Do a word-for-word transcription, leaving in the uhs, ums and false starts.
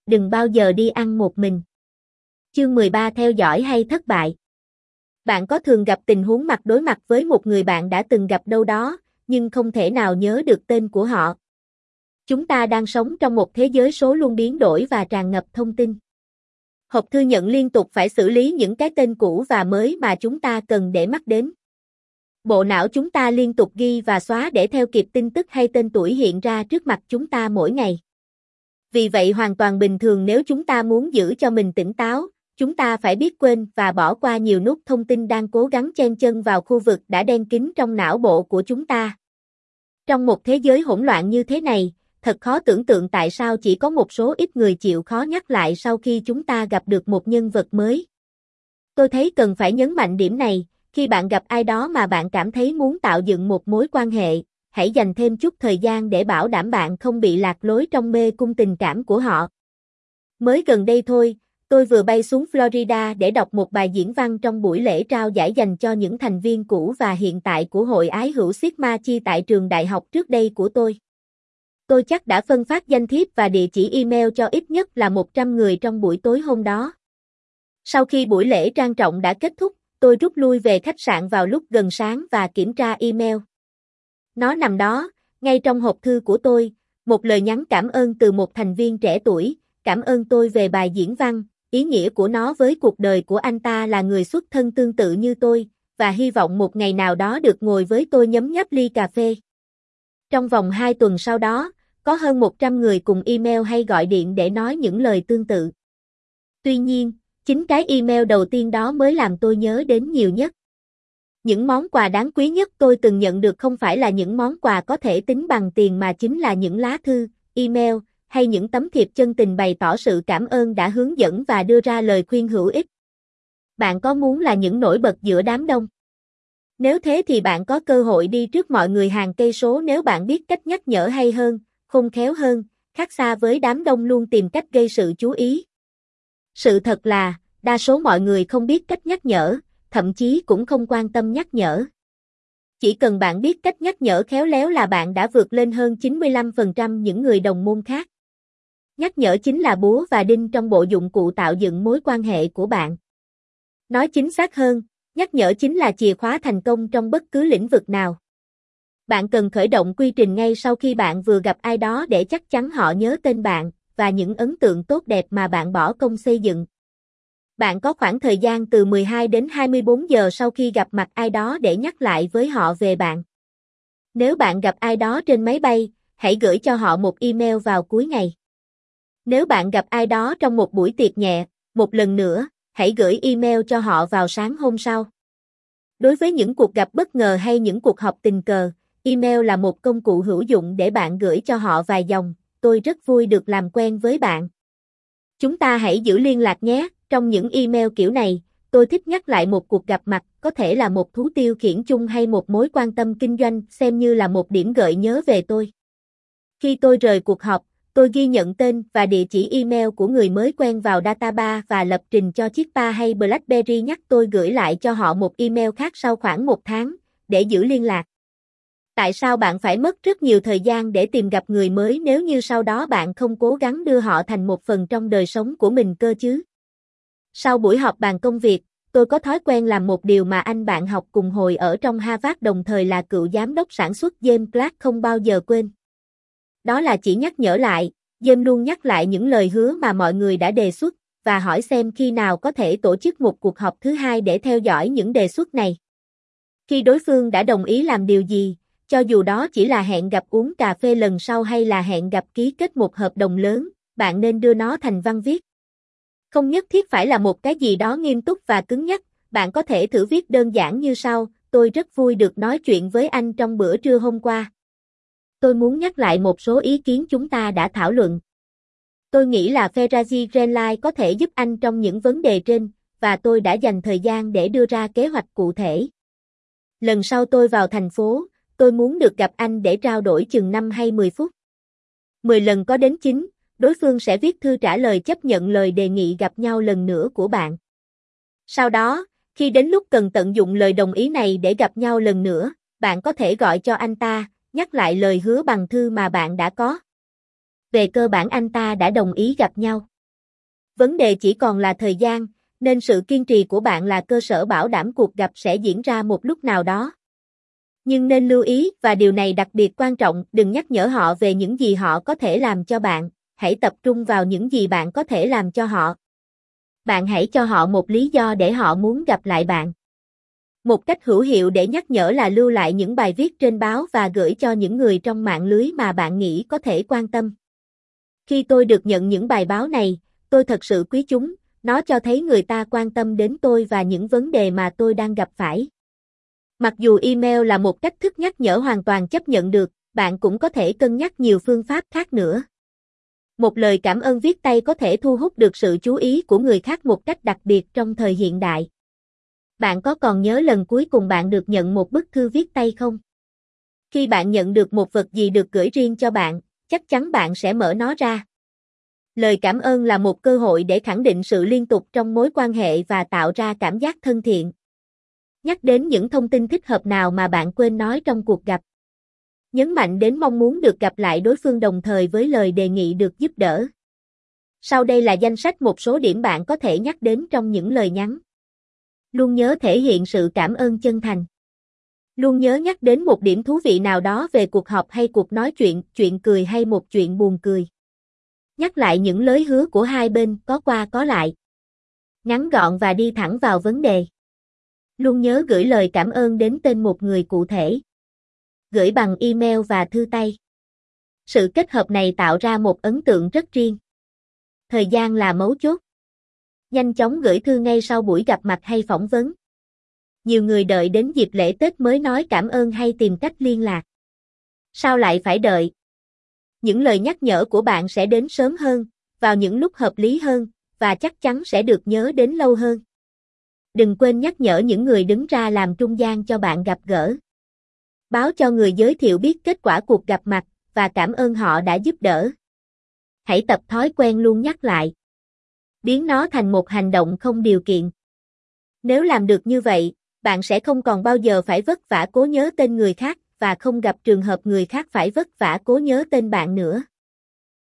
đừng bao giờ đi ăn một mình. Chương mười ba theo dõi hay thất bại. Bạn có thường gặp tình huống mặt đối mặt với một người bạn đã từng gặp đâu đó, nhưng không thể nào nhớ được tên của họ. Chúng ta đang sống trong một thế giới số luôn biến đổi và tràn ngập thông tin. Hộp thư nhận liên tục phải xử lý những cái tên cũ và mới mà chúng ta cần để mắt đến. Bộ não chúng ta liên tục ghi và xóa để theo kịp tin tức hay tên tuổi hiện ra trước mặt chúng ta mỗi ngày. Vì vậy hoàn toàn bình thường nếu chúng ta muốn giữ cho mình tỉnh táo, chúng ta phải biết quên và bỏ qua nhiều nút thông tin đang cố gắng chen chân vào khu vực đã đen kín trong não bộ của chúng ta. Trong một thế giới hỗn loạn như thế này, thật khó tưởng tượng tại sao chỉ có một số ít người chịu khó nhắc lại sau khi chúng ta gặp được một nhân vật mới. Tôi thấy cần phải nhấn mạnh điểm này, khi bạn gặp ai đó mà bạn cảm thấy muốn tạo dựng một mối quan hệ, hãy dành thêm chút thời gian để bảo đảm bạn không bị lạc lối trong mê cung tình cảm của họ. Mới gần đây thôi, tôi vừa bay xuống Florida để đọc một bài diễn văn trong buổi lễ trao giải dành cho những thành viên cũ và hiện tại của Hội Ái hữu Sigma Chi tại trường đại học trước đây của tôi. Tôi chắc đã phân phát danh thiếp và địa chỉ email cho ít nhất là một trăm người trong buổi tối hôm đó. Sau khi buổi lễ trang trọng đã kết thúc, tôi rút lui về khách sạn vào lúc gần sáng và kiểm tra email. Nó nằm đó, ngay trong hộp thư của tôi, một lời nhắn cảm ơn từ một thành viên trẻ tuổi, cảm ơn tôi về bài diễn văn, ý nghĩa của nó với cuộc đời của anh ta là người xuất thân tương tự như tôi, và hy vọng một ngày nào đó được ngồi với tôi nhấm nháp ly cà phê. Trong vòng hai tuần sau đó, có hơn một trăm người cùng email hay gọi điện để nói những lời tương tự. Tuy nhiên, chính cái email đầu tiên đó mới làm tôi nhớ đến nhiều nhất. Những món quà đáng quý nhất tôi từng nhận được không phải là những món quà có thể tính bằng tiền mà chính là những lá thư, email, hay những tấm thiệp chân tình bày tỏ sự cảm ơn đã hướng dẫn và đưa ra lời khuyên hữu ích. Bạn có muốn là những nổi bật giữa đám đông? Nếu thế thì bạn có cơ hội đi trước mọi người hàng cây số nếu bạn biết cách nhắc nhở hay hơn, khôn khéo hơn, khác xa với đám đông luôn tìm cách gây sự chú ý. Sự thật là, đa số mọi người không biết cách nhắc nhở, thậm chí cũng không quan tâm nhắc nhở. Chỉ cần bạn biết cách nhắc nhở khéo léo là bạn đã vượt lên hơn chín mươi lăm phần trăm những người đồng môn khác. Nhắc nhở chính là búa và đinh trong bộ dụng cụ tạo dựng mối quan hệ của bạn. Nói chính xác hơn, nhắc nhở chính là chìa khóa thành công trong bất cứ lĩnh vực nào. Bạn cần khởi động quy trình ngay sau khi bạn vừa gặp ai đó để chắc chắn họ nhớ tên bạn và những ấn tượng tốt đẹp mà bạn bỏ công xây dựng. Bạn có khoảng thời gian từ mười hai đến hai mươi bốn giờ sau khi gặp mặt ai đó để nhắc lại với họ về bạn. Nếu bạn gặp ai đó trên máy bay, hãy gửi cho họ một email vào cuối ngày. Nếu bạn gặp ai đó trong một buổi tiệc nhẹ, một lần nữa, hãy gửi email cho họ vào sáng hôm sau. Đối với những cuộc gặp bất ngờ hay những cuộc họp tình cờ, email là một công cụ hữu dụng để bạn gửi cho họ vài dòng, tôi rất vui được làm quen với bạn. Chúng ta hãy giữ liên lạc nhé, trong những email kiểu này, tôi thích nhắc lại một cuộc gặp mặt, có thể là một thú tiêu khiển chung hay một mối quan tâm kinh doanh, xem như là một điểm gợi nhớ về tôi. Khi tôi rời cuộc họp, tôi ghi nhận tên và địa chỉ email của người mới quen vào database và lập trình cho chiếc pa hay BlackBerry nhắc tôi gửi lại cho họ một email khác sau khoảng một tháng, để giữ liên lạc. Tại sao bạn phải mất rất nhiều thời gian để tìm gặp người mới nếu như sau đó bạn không cố gắng đưa họ thành một phần trong đời sống của mình cơ chứ? Sau buổi họp bàn công việc, tôi có thói quen làm một điều mà anh bạn học cùng hồi ở trong Harvard đồng thời là cựu giám đốc sản xuất James Clark không bao giờ quên. Đó là chỉ nhắc nhở lại, James luôn nhắc lại những lời hứa mà mọi người đã đề xuất, và hỏi xem khi nào có thể tổ chức một cuộc họp thứ hai để theo dõi những đề xuất này. Khi đối phương đã đồng ý làm điều gì, cho dù đó chỉ là hẹn gặp uống cà phê lần sau hay là hẹn gặp ký kết một hợp đồng lớn, bạn nên đưa nó thành văn viết. Không nhất thiết phải là một cái gì đó nghiêm túc và cứng nhắc, bạn có thể thử viết đơn giản như sau: tôi rất vui được nói chuyện với anh trong bữa trưa hôm qua. Tôi muốn nhắc lại một số ý kiến chúng ta đã thảo luận. Tôi nghĩ là Ferrari Greenlight có thể giúp anh trong những vấn đề trên, và tôi đã dành thời gian để đưa ra kế hoạch cụ thể. Lần sau tôi vào thành phố, tôi muốn được gặp anh để trao đổi chừng năm hay mười phút. mười lần có đến chín, đối phương sẽ viết thư trả lời chấp nhận lời đề nghị gặp nhau lần nữa của bạn. Sau đó, khi đến lúc cần tận dụng lời đồng ý này để gặp nhau lần nữa, bạn có thể gọi cho anh ta, nhắc lại lời hứa bằng thư mà bạn đã có. Về cơ bản anh ta đã đồng ý gặp nhau. Vấn đề chỉ còn là thời gian, nên sự kiên trì của bạn là cơ sở bảo đảm cuộc gặp sẽ diễn ra một lúc nào đó. Nhưng nên lưu ý, và điều này đặc biệt quan trọng, đừng nhắc nhở họ về những gì họ có thể làm cho bạn, hãy tập trung vào những gì bạn có thể làm cho họ. Bạn hãy cho họ một lý do để họ muốn gặp lại bạn. Một cách hữu hiệu để nhắc nhở là lưu lại những bài viết trên báo và gửi cho những người trong mạng lưới mà bạn nghĩ có thể quan tâm. Khi tôi được nhận những bài báo này, tôi thật sự quý chúng, nó cho thấy người ta quan tâm đến tôi và những vấn đề mà tôi đang gặp phải. Mặc dù email là một cách thức nhắc nhở hoàn toàn chấp nhận được, bạn cũng có thể cân nhắc nhiều phương pháp khác nữa. Một lời cảm ơn viết tay có thể thu hút được sự chú ý của người khác một cách đặc biệt trong thời hiện đại. Bạn có còn nhớ lần cuối cùng bạn được nhận một bức thư viết tay không? Khi bạn nhận được một vật gì được gửi riêng cho bạn, chắc chắn bạn sẽ mở nó ra. Lời cảm ơn là một cơ hội để khẳng định sự liên tục trong mối quan hệ và tạo ra cảm giác thân thiện. Nhắc đến những thông tin thích hợp nào mà bạn quên nói trong cuộc gặp. Nhấn mạnh đến mong muốn được gặp lại đối phương đồng thời với lời đề nghị được giúp đỡ. Sau đây là danh sách một số điểm bạn có thể nhắc đến trong những lời nhắn. Luôn nhớ thể hiện sự cảm ơn chân thành. Luôn nhớ nhắc đến một điểm thú vị nào đó về cuộc họp hay cuộc nói chuyện, chuyện cười hay một chuyện buồn cười. Nhắc lại những lời hứa của hai bên, có qua có lại. Ngắn gọn và đi thẳng vào vấn đề. Luôn nhớ gửi lời cảm ơn đến tên một người cụ thể. Gửi bằng email và thư tay. Sự kết hợp này tạo ra một ấn tượng rất riêng. Thời gian là mấu chốt. Nhanh chóng gửi thư ngay sau buổi gặp mặt hay phỏng vấn. Nhiều người đợi đến dịp lễ Tết mới nói cảm ơn hay tìm cách liên lạc. Sao lại phải đợi? Những lời nhắc nhở của bạn sẽ đến sớm hơn, vào những lúc hợp lý hơn, và chắc chắn sẽ được nhớ đến lâu hơn. Đừng quên nhắc nhở những người đứng ra làm trung gian cho bạn gặp gỡ. Báo cho người giới thiệu biết kết quả cuộc gặp mặt, và cảm ơn họ đã giúp đỡ. Hãy tập thói quen luôn nhắc lại. Biến nó thành một hành động không điều kiện. Nếu làm được như vậy, bạn sẽ không còn bao giờ phải vất vả cố nhớ tên người khác, và không gặp trường hợp người khác phải vất vả cố nhớ tên bạn nữa.